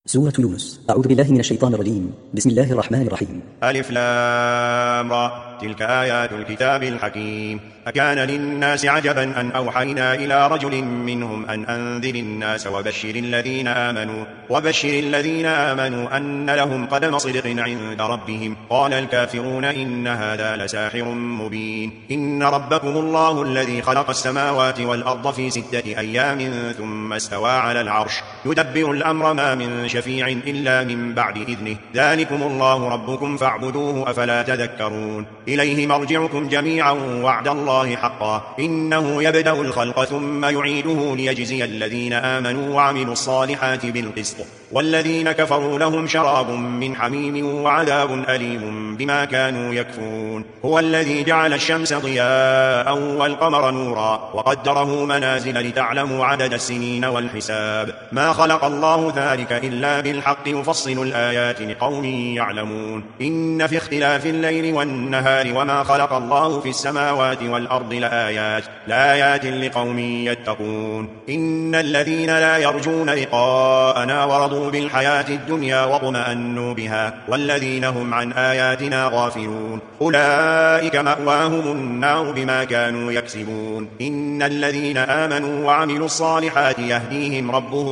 سورة يونس. أعوذ بالله من الشيطان الرجيم. بسم الله الرحمن الرحيم. ألف لام را. تلك آيات الكتاب الحكيم. أكان للناس عجبا أن أوحينا إلى رجل منهم أن أنذر الناس وبشر الذين آمنوا أن لهم قدم صدق عند ربهم. قال الكافرون إن هذا لساحر مبين. إن ربكم الله الذي خلق السماوات والأرض في 6 أيام ثم استوى على العرش يدبر الأمر ما من شفيع إلا من بعد إذنه. ذلكم الله ربكم فاعبدوه أفلا تذكرون. إليه مرجعكم جميعا وعد الله حقا إنه يبدأ الخلق ثم يعيده ليجزي الذين آمنوا وعملوا الصالحات بالقسط والذين كفروا لهم شراب من حميم وعذاب أليم بما كانوا يكفرون. هو الذي جعل الشمس ضياء والقمر نورا وقدره منازل لتعلموا عدد السنين والحساب. ما خلق الله ذلك إلا بالحق يفصل الآيات لقوم يعلمون. إن في الليل والنهار وما خلق الله في السماوات والأرض لآيات لقوم يتقون. إن الذين لا يرجون لقاءنا ورضوا بالحياة الدنيا واطمأنوا بها والذين هم عن آياتنا غافلون أولئك مأواهم النار بما كانوا يكسبون. إن الذين آمنوا وعملوا الصالحات يهديهم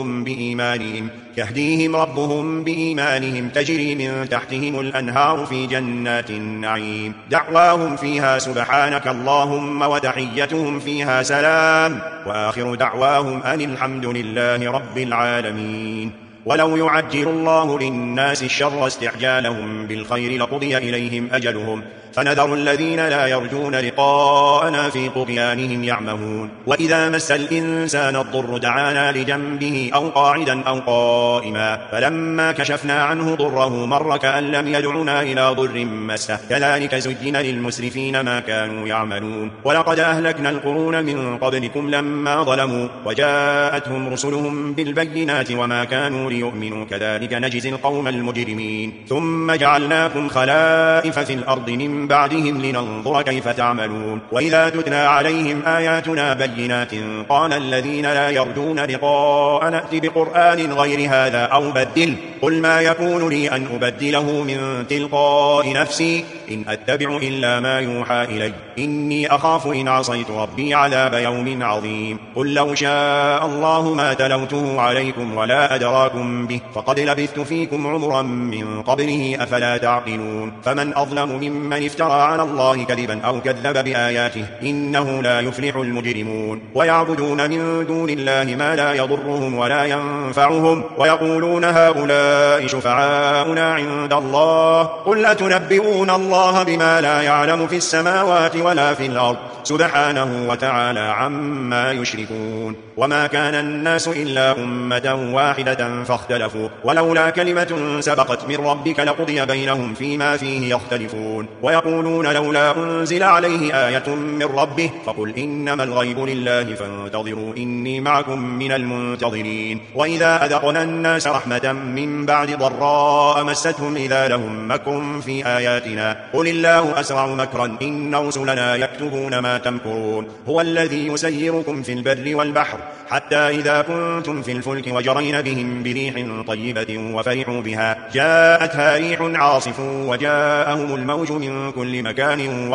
ربهم بإيمانهم تجري من تحتهم الأنهار في جنات النعيم. دعواهم فيها سبحانك اللهم وتحيتهم فيها سلام وآخر دعواهم أن الحمد لله رب العالمين. ولو يعجل الله للناس الشر استعجالهم بالخير لقضي إليهم أجلهم فنذر الذين لا يرجون لقاءنا في طغيانهم يعمهون. وإذا مس الإنسان الضر دعانا لجنبه أو قاعدا أو قائما فلما كشفنا عنه ضره مر كأن لم يدعنا إلى ضر مسه كذلك زين للمسرفين ما كانوا يعملون. ولقد أهلكنا القرون من قبلكم لما ظلموا وجاءتهم رسلهم بالبينات وما كانوا ليؤمنوا كذلك نجزي القوم المجرمين. ثم جعلناكم خلائف في الأرض من بعدهم لننظر كيف تعملون. وإذا تتلى عليهم آياتنا بينات قال الذين لا يرجون لقاء نأت بقرآن غير هذا أو بدل قل ما يكون لي أن أبدله من تلقاء نفسي إن أتبع إلا ما يوحى إلي إني أخاف إن عصيت ربي عذاب يوم عظيم. قل لو شاء الله ما تلوته عليكم ولا أدراكم به فقد لبثت فيكم عمرا من قبله أفلا تعقلون. فمن أظلم ممن افترى على الله كذبا أو كذب بآياته إنه لا يفلح المجرمون. ويعبدون من دون الله ما لا يضرهم ولا ينفعهم ويقولون هؤلاء شفعاؤنا عند الله قل أتنبئون الله بما لا يعلم في السماوات ولا في الأرض سبحانه وتعالى عما يشركون. وما كان الناس إلا أمة واحدة فاختلفوا ولولا كلمة سبقت من ربك لقضي بينهم فيما فيه يختلفون. ويقولون لولا أنزل عليه آية من ربه فقل إنما الغيب لله فانتظروا إني معكم من المنتظرين. وإذا أذقنا الناس رحمة من بعد ضراء مستهم إذا لهم مكر في آياتنا قل الله أسرع مكرا إن رسلنا يكتبون ما تمكرون. هو الذي يسيركم في البر والبحر حتى إذا كنتم في الفلك وجرين بهم بريح طيبة وفرحوا بها جاءتها ريح عاصف وجاءهم الموج من كل مكان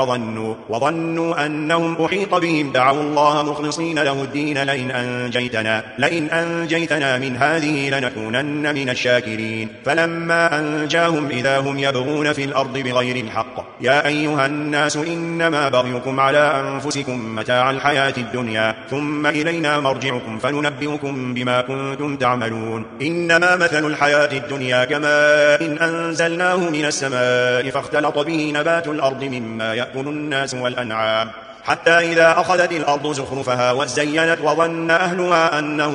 وظنوا أنهم أحيط بهم دعوا الله مخلصين له الدين لئن أنجيتنا من هذه لنكونن من الشاكرين. فلما أنجاهم إذا هم يبغون في الأرض بغير الحق يا أيها الناس إنما بغيكم على أنفسكم متاع الحياة الدنيا ثم إلينا مرجعكم فننبئكم بما كنتم تعملون. إنما مثل الحياة الدنيا كماء إن أنزلناه من السماء فاختلط به نبات الأرض مما يأكل الناس والأنعام حتى إذا أخذت الأرض زخرفها وزينت وظن أهلها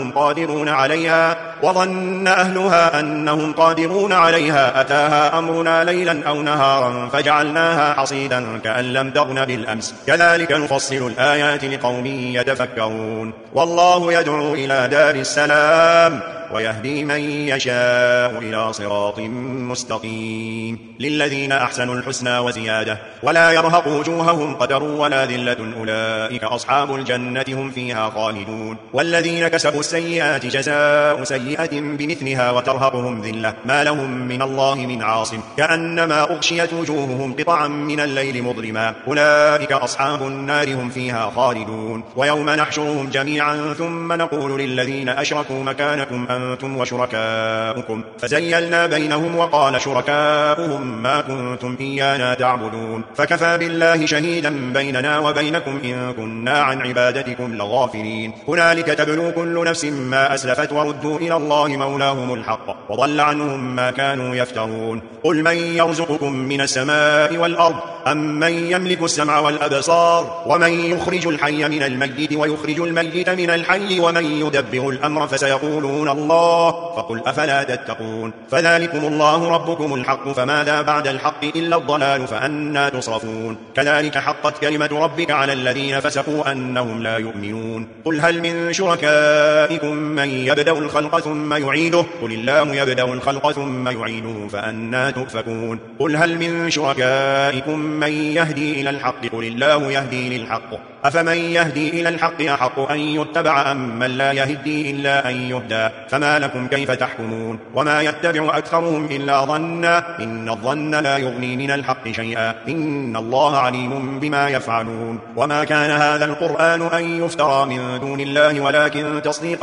أنهم قادرون عليها أتاها أمرنا ليلا أو نهارا فجعلناها حصيدا كأن لم تغن بالأمس كذلك نفصل الآيات لقوم يتفكرون. والله يدعو إلى دار السلام ويهدي من يشاء إلى صراط مستقيم. للذين أحسنوا الحسنى وزيادة ولا يرهق وجوههم قتر ولا ذلة أولئك أصحاب الجنة هم فيها خالدون. والذين كسبوا السيئات جزاء سيئة بمثلها وترهقهم ذلة ما لهم من الله من عاصم كأنما أغشيت وجوههم قطعا من الليل مظلما أولئك أصحاب النار هم فيها خالدون. ويوم نحشرهم جميعا ثم نقول للذين أشركوا مكانكم أنتم وشركاؤكم فزيلنا بينهم وقال شركاؤهم ما كنتم إيانا تعبدون فكفى بالله شهيدا بيننا وبينكم إن كنا عن عبادتكم لغافلين. هنالك تبلو كل نفس ما أسلفت وردوا إلى الله مولاهم الحق وضل عنهم ما كانوا يفترون. قل من يرزقكم من السماء والأرض أم من يملك السمع والأبصار ومن يخرج الحي من الميت ويخرج الميت من الحي ومن يدبر الأمر فسيقولون الله فقل أفلا تتقون. فذلكم الله ربكم الحق فماذا بعد الحق إلا الضلال فأنى تصرفون. كذلك حقت كلمة ربك على الذين فسقوا أنهم لا يؤمنون. قل هل من شركائكم من يبدأ الخلق ثم يعيده قل الله يبدأ الخلق ثم يعيده فأنى تؤفكون. قل هل من شركائكم من يهدي إلى الحق قل الله يهدي للحق أفمن يهدي إلى الحق أحق أن يتبع أم من لا يهدي إلا أن يهدى فما لكم كيف تحكمون. وما يتبع أكثرهم إلا ظنا إن الظن لا يغني من الحق شيئا إن الله عليم بما يفعلون. وما كان هذا القرآن أن يفترى من دون الله ولكن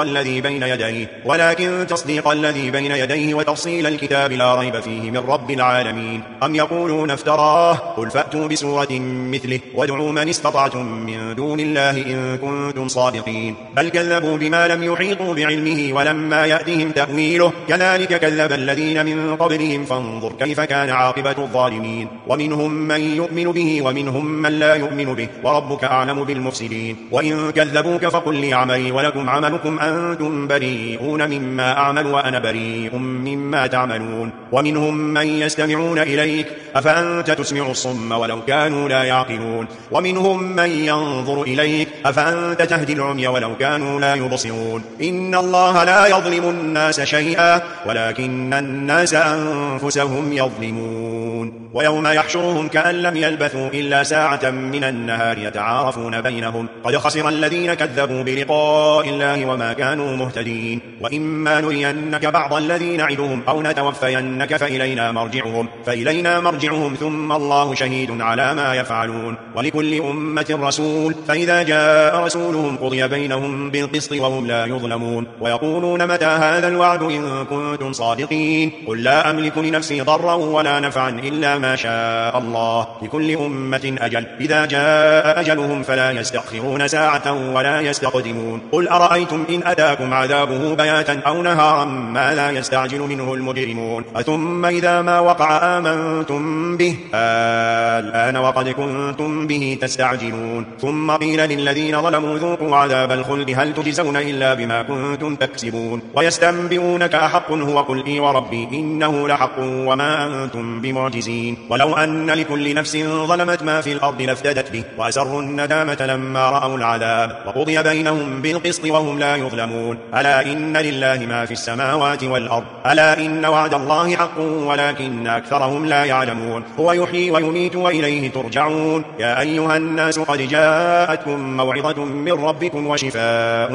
تصديق الذي بين يديه وتفصيل الكتاب لا ريب فيه من رب العالمين. أم يقولون افتراه قل فأتوا بسورة مثله وادعوا من استطعتم من دون الله إن كنتم صادقين. بل كذبوا بما لم يحيطوا بعلمه ولما يأتهم تأويله كذلك كذب الذين من قبلهم فانظر كيف كان عاقبة الظالمين. ومنهم من يؤمن به ومنهم من لا يؤمن به وربك أعلم بالمفسدين. وإن كذبوك فقل لي عملي ولكم عملكم أنتم بريئون مما أعمل وأنا بريء مما تعملون. ومنهم من يستمعون إليك أفأنت تسمع الصم ولو كانوا لا يعقلون. ومنهم من ينظر إليك أفأنت تهدي العمي ولو كانوا لا يبصرون. إن الله لا يظلم الناس شيئا ولكن الناس أنفسهم يظلمون. ويوم يحشرهم كأن لم يلبثوا إلا ساعة من النهار يتعارفون بينهم قد خسر الذين كذبوا بلقاء الله وما كانوا مهتدين. وإما نرينك بعض الذين نعدهم أو نتوفينك فإلينا مرجعهم ثم الله شهيد على ما يفعلون. ولكل أمة رسول فإذا جاء رسولهم قضي بينهم بالقسط وهم لا يظلمون. ويقولون متى هذا الوعد إن كنتم صادقين قل لا أملك لنفسي ضرا ولا نفعا إلا ما شاء الله لكل أمة أجل إذا جاء أجلهم فلا يستأخرون ساعة ولا يستقدمون. قل أرأيتم إن أتاكم عذابه بياتا أو نهارا ما لا يستعجل منه المجرمون ثم إذا ما وقع آمنتم به الآن وقد كنتم به تستعجلون. ثم قيل للذين ظلموا ذوقوا عذاب الخلد هل تجزون إلا بما كنتم تكسبون. ويستنبئونك أحق هو قل إي وربي إنه لحق وما أنتم بمعجزين. ولو أن لكل نفس ظلمت ما في الأرض لافتدت به وأسروا الندامة لما رأوا العذاب وقضي بينهم بالقسط وهم لا يظلمون. ألا إن لله ما في السماوات والأرض ألا إن وعد الله حق ولكن أكثرهم لا يعلمون. هو يحيي ويميت وإليه ترجعون. يا أيها الناس قد جاءتكم موعظة من ربكم وشفاء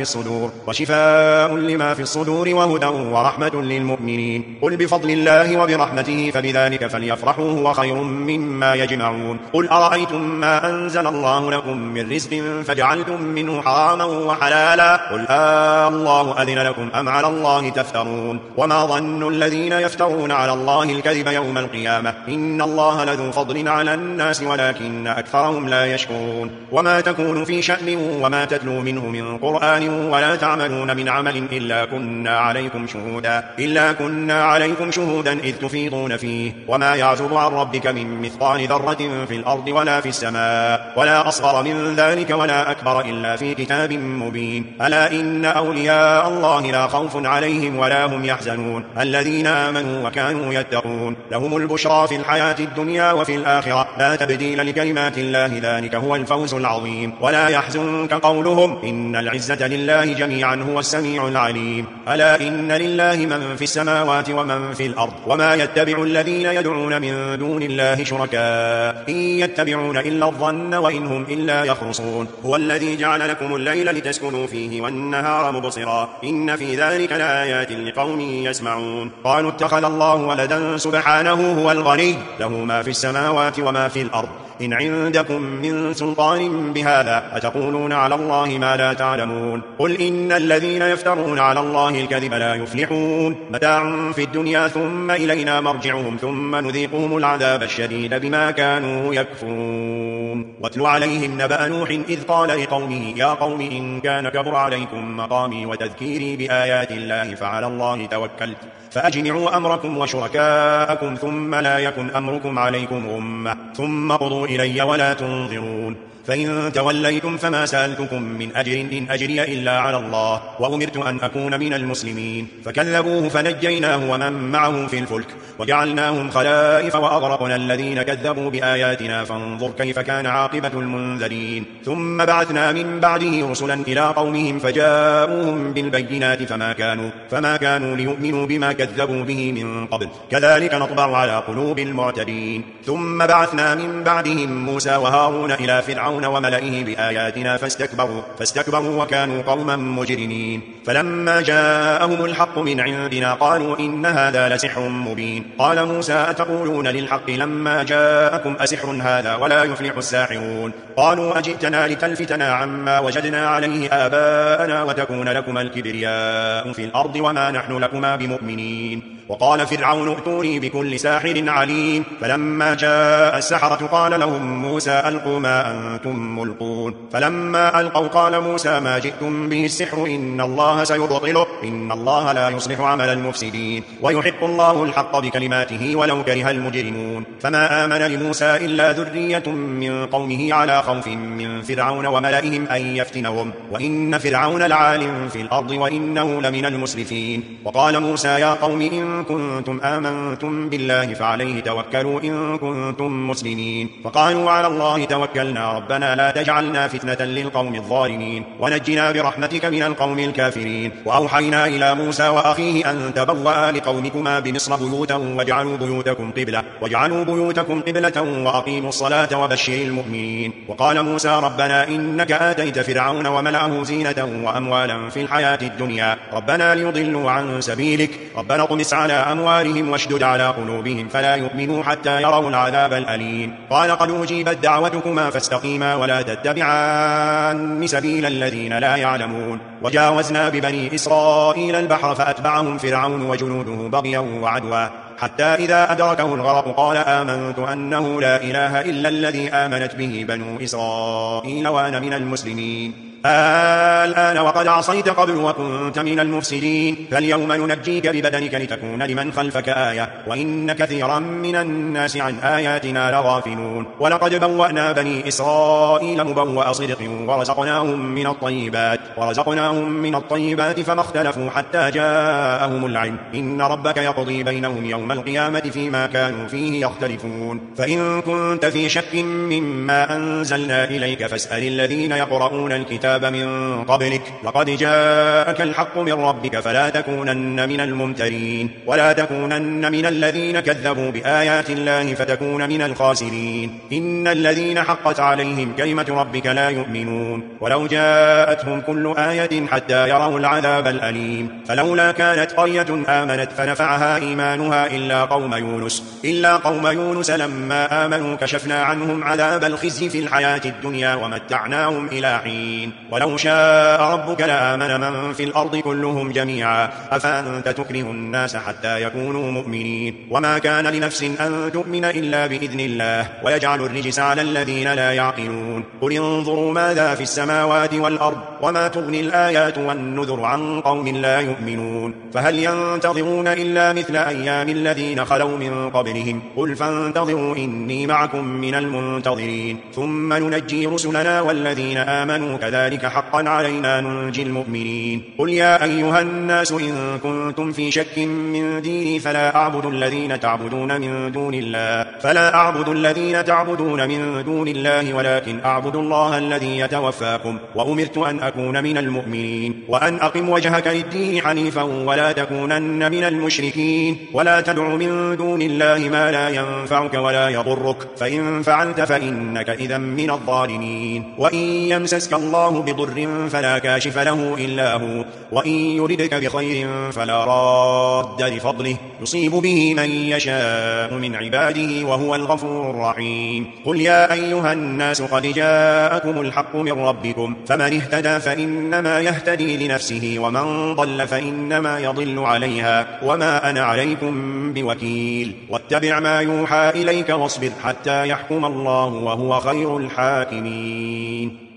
لما في الصدور وهدى ورحمة للمؤمنين. قل بفضل الله وبرحمته فبذلك فليفرحوا هو خير مما يجمعون. قل أرأيتم ما أنزل الله لكم من رزق فجعلتم منه حراما وحلالا قل الله أذن لكم أم على الله تفترون. وما ظن الذين يفترون على الله الكذب يوم القيامة إن الله لذو فضل على الناس ولكن أكثرهم لا يشكرون. وما تكون في شأن وما تتلو منه من قرآن ولا تعملون من عمل إلا كنا عليكم شهودا إذ تفيضون فيه. وما يعزب عن ربك من مثقال ذرة في الأرض ولا في السماء ولا أصغر من ذلك ولا أكبر إلا في كتاب مبين. ألا إن أولياء الله لا خوف عليهم ولا هم يحزنون الذين آمنوا وكانوا يتقون لهم البشرى في الحياة الدنيا وفي الآخرة لا تبديل لكلمات الله ذلك هو الفوز الفوز العظيم. ولا يحزنك قولهم إن العزة لله جميعا هو السميع العليم. ألا إن لله من في السماوات ومن في الأرض وما يتبع الذين يدعون من دون الله شركاء إن يتبعون إلا الظن وإن هم إلا يخرصون. هو الذي جعل لكم الليل لتسكنوا فيه والنهار مبصرا إن في ذلك لآيات لقوم يسمعون. قالوا اتخذ الله ولدا سبحانه هو الغني له ما في السماوات وما في الأرض إن عندكم من سلطان بهذا أتقولون على الله ما لا تعلمون. قل إن الذين يفترون على الله الكذب لا يفلحون متاع في الدنيا ثم إلينا مرجعهم ثم نذيقهم العذاب الشديد بما كانوا يكفرون. واتل عليهم نبأ نوح إذ قال لقومه يا قوم إن كان كبر عليكم مقامي وتذكيري بآيات الله فعلى الله توكلت فأجمعوا أمركم وشركاءكم ثم لا يكن أمركم عليكم غمة ثم قضوا إلي ولا تنظرون. فإن توليتم فما سألتكم من أجر إن أجري إلا على الله وأمرت أن أكون من المسلمين. فكذبوه فنجيناه ومن معه في الفلك وجعلناهم خلائف وأغرقنا الذين كذبوا بآياتنا فانظر كيف كان عاقبة المنذرين. ثم بعثنا من بعده رسلا إلى قومهم فجاءوهم بالبينات فما كانوا ليؤمنوا بما كذبوا به من قبل كذلك نطبع على قلوب المعتدين. ثم بعثنا من بعدهم موسى وهارون إلى فرعون وملئه بآياتنا فاستكبروا وكانوا قوما مجرمين. فلما جاءهم الحق من عندنا قالوا إن هذا لسحر مبين. قال موسى أتقولون للحق لما جاءكم أسحر هذا ولا يفلح الساحرون. قالوا أجئتنا لتلفتنا عما وجدنا عليه آباءنا وتكون لكما الكبرياء في الأرض وما نحن لكما بمؤمنين. وقال فرعون ائتوني بكل ساحر عليم. فلما جاء السحرة قال لهم موسى ألقوا ما أنتم ملقون. فلما ألقوا قال موسى ما جئتم به السحر إن الله سيبطله إن الله لا يصلح عمل المفسدين ويحق الله الحق بكلماته ولو كره المجرمون. فما آمن لموسى إلا ذرية من قومه على خوف من فرعون وملئهم أن يفتنهم وإن فرعون لعال في الأرض وإنه لمن المسرفين. وقال موسى يا قوم إن كنتم آمنتم بالله فعليه توكلوا إن كنتم مسلمين. فقالوا على الله توكلنا ربنا لا تجعلنا فتنة للقوم الظالمين ونجنا برحمتك من القوم الكافرين. وأوحينا إلى موسى وأخيه أن تبوأ لقومكما بمصر بيوتا واجعلوا بيوتكم قبلة وأقيموا الصلاة وبشر المؤمنين. وقال موسى ربنا إنك آتيت فرعون وملأه زينة وأموالا في الحياة الدنيا ربنا ليضلوا عن سبيلك ربنا اطمس على أموالهم واشدد على قلوبهم فلا يؤمنوا حتى يروا العذاب الأليم. قال قد أجيبت دعوتكما فاستقيما ولا تتبعان سبيل الذين لا يعلمون. وجاوزنا ببني إسرائيل البحر فأتبعهم فرعون وجنوده بغيا وعدوا حتى إذا أدركه الغرق قال آمنت أنه لا إله إلا الذي آمنت به بنو إسرائيل وأنا من المسلمين. الآن وقد عصيت قبل وكنت من المفسدين فاليوم ننجيك ببدنك لتكون لمن خلفك آية وإن كثيرا من الناس عن آياتنا لغافلون. ولقد بوأنا بني إسرائيل مبوأ صدق ورزقناهم من الطيبات فما اختلفوا حتى جاءهم العلم إن ربك يقضي بينهم يوم القيامة فيما كانوا فيه يختلفون. فإن كنت في شك مما أنزلنا إليك فاسأل الذين يقرؤون الكتاب من قبلك لقد جاءك الحق من ربك فلا تكونن من الممترين ولا تكونن من الذين كذبوا بآيات الله فتكون من الخاسرين. إن الذين حقت عليهم كلمة ربك لا يؤمنون ولو جاءتهم كل آية حتى يروا العذاب الأليم. فلولا كانت قرية آمنت فنفعها إيمانها إلا قوم يونس لما آمنوا كشفنا عنهم عذاب الخزي في الحياة الدنيا ومتعناهم إلى حين. ولو شاء ربك لآمن من في الأرض كلهم جميعا أفأنت تكره الناس حتى يكونوا مؤمنين. وما كان لنفس أن تؤمن إلا بإذن الله ويجعل الرجس على الذين لا يعقلون. قل انظروا ماذا في السماوات والأرض وما تغني الآيات والنذر عن قوم لا يؤمنون. فهل ينتظرون إلا مثل أيام الذين خلوا من قبلهم قل فانتظروا إني معكم من المنتظرين ثم ننجي رسلنا والذين آمنوا كذلك كذلك حقا علينا ننجي المؤمنين. قل يا أيها الناس إن كنتم في شك من ديني فلا أعبد الذين تعبدون من دون الله ولكن أعبد الله الذي يتوفاكم وأمرت أن أكون من المؤمنين وأن أقم وجهك للدين حنيفا ولا تكونن من المشركين ولا تدع من دون الله ما لا ينفعك ولا يضرك فإن فعلت فإنك إذا من الظالمين. وإن يمسسك الله بضر فلا كاشف له إلا هو وإن يردك بخير فلا راد لفضله يصيب به من يشاء من عباده وهو الغفور الرحيم. قل يا أيها الناس قد جاءكم الحق من ربكم فمن اهتدى فإنما يهتدي لنفسه ومن ضل فإنما يضل عليها وما أنا عليكم بوكيل. واتبع ما يوحى إليك واصبر حتى يحكم الله وهو خير الحاكمين.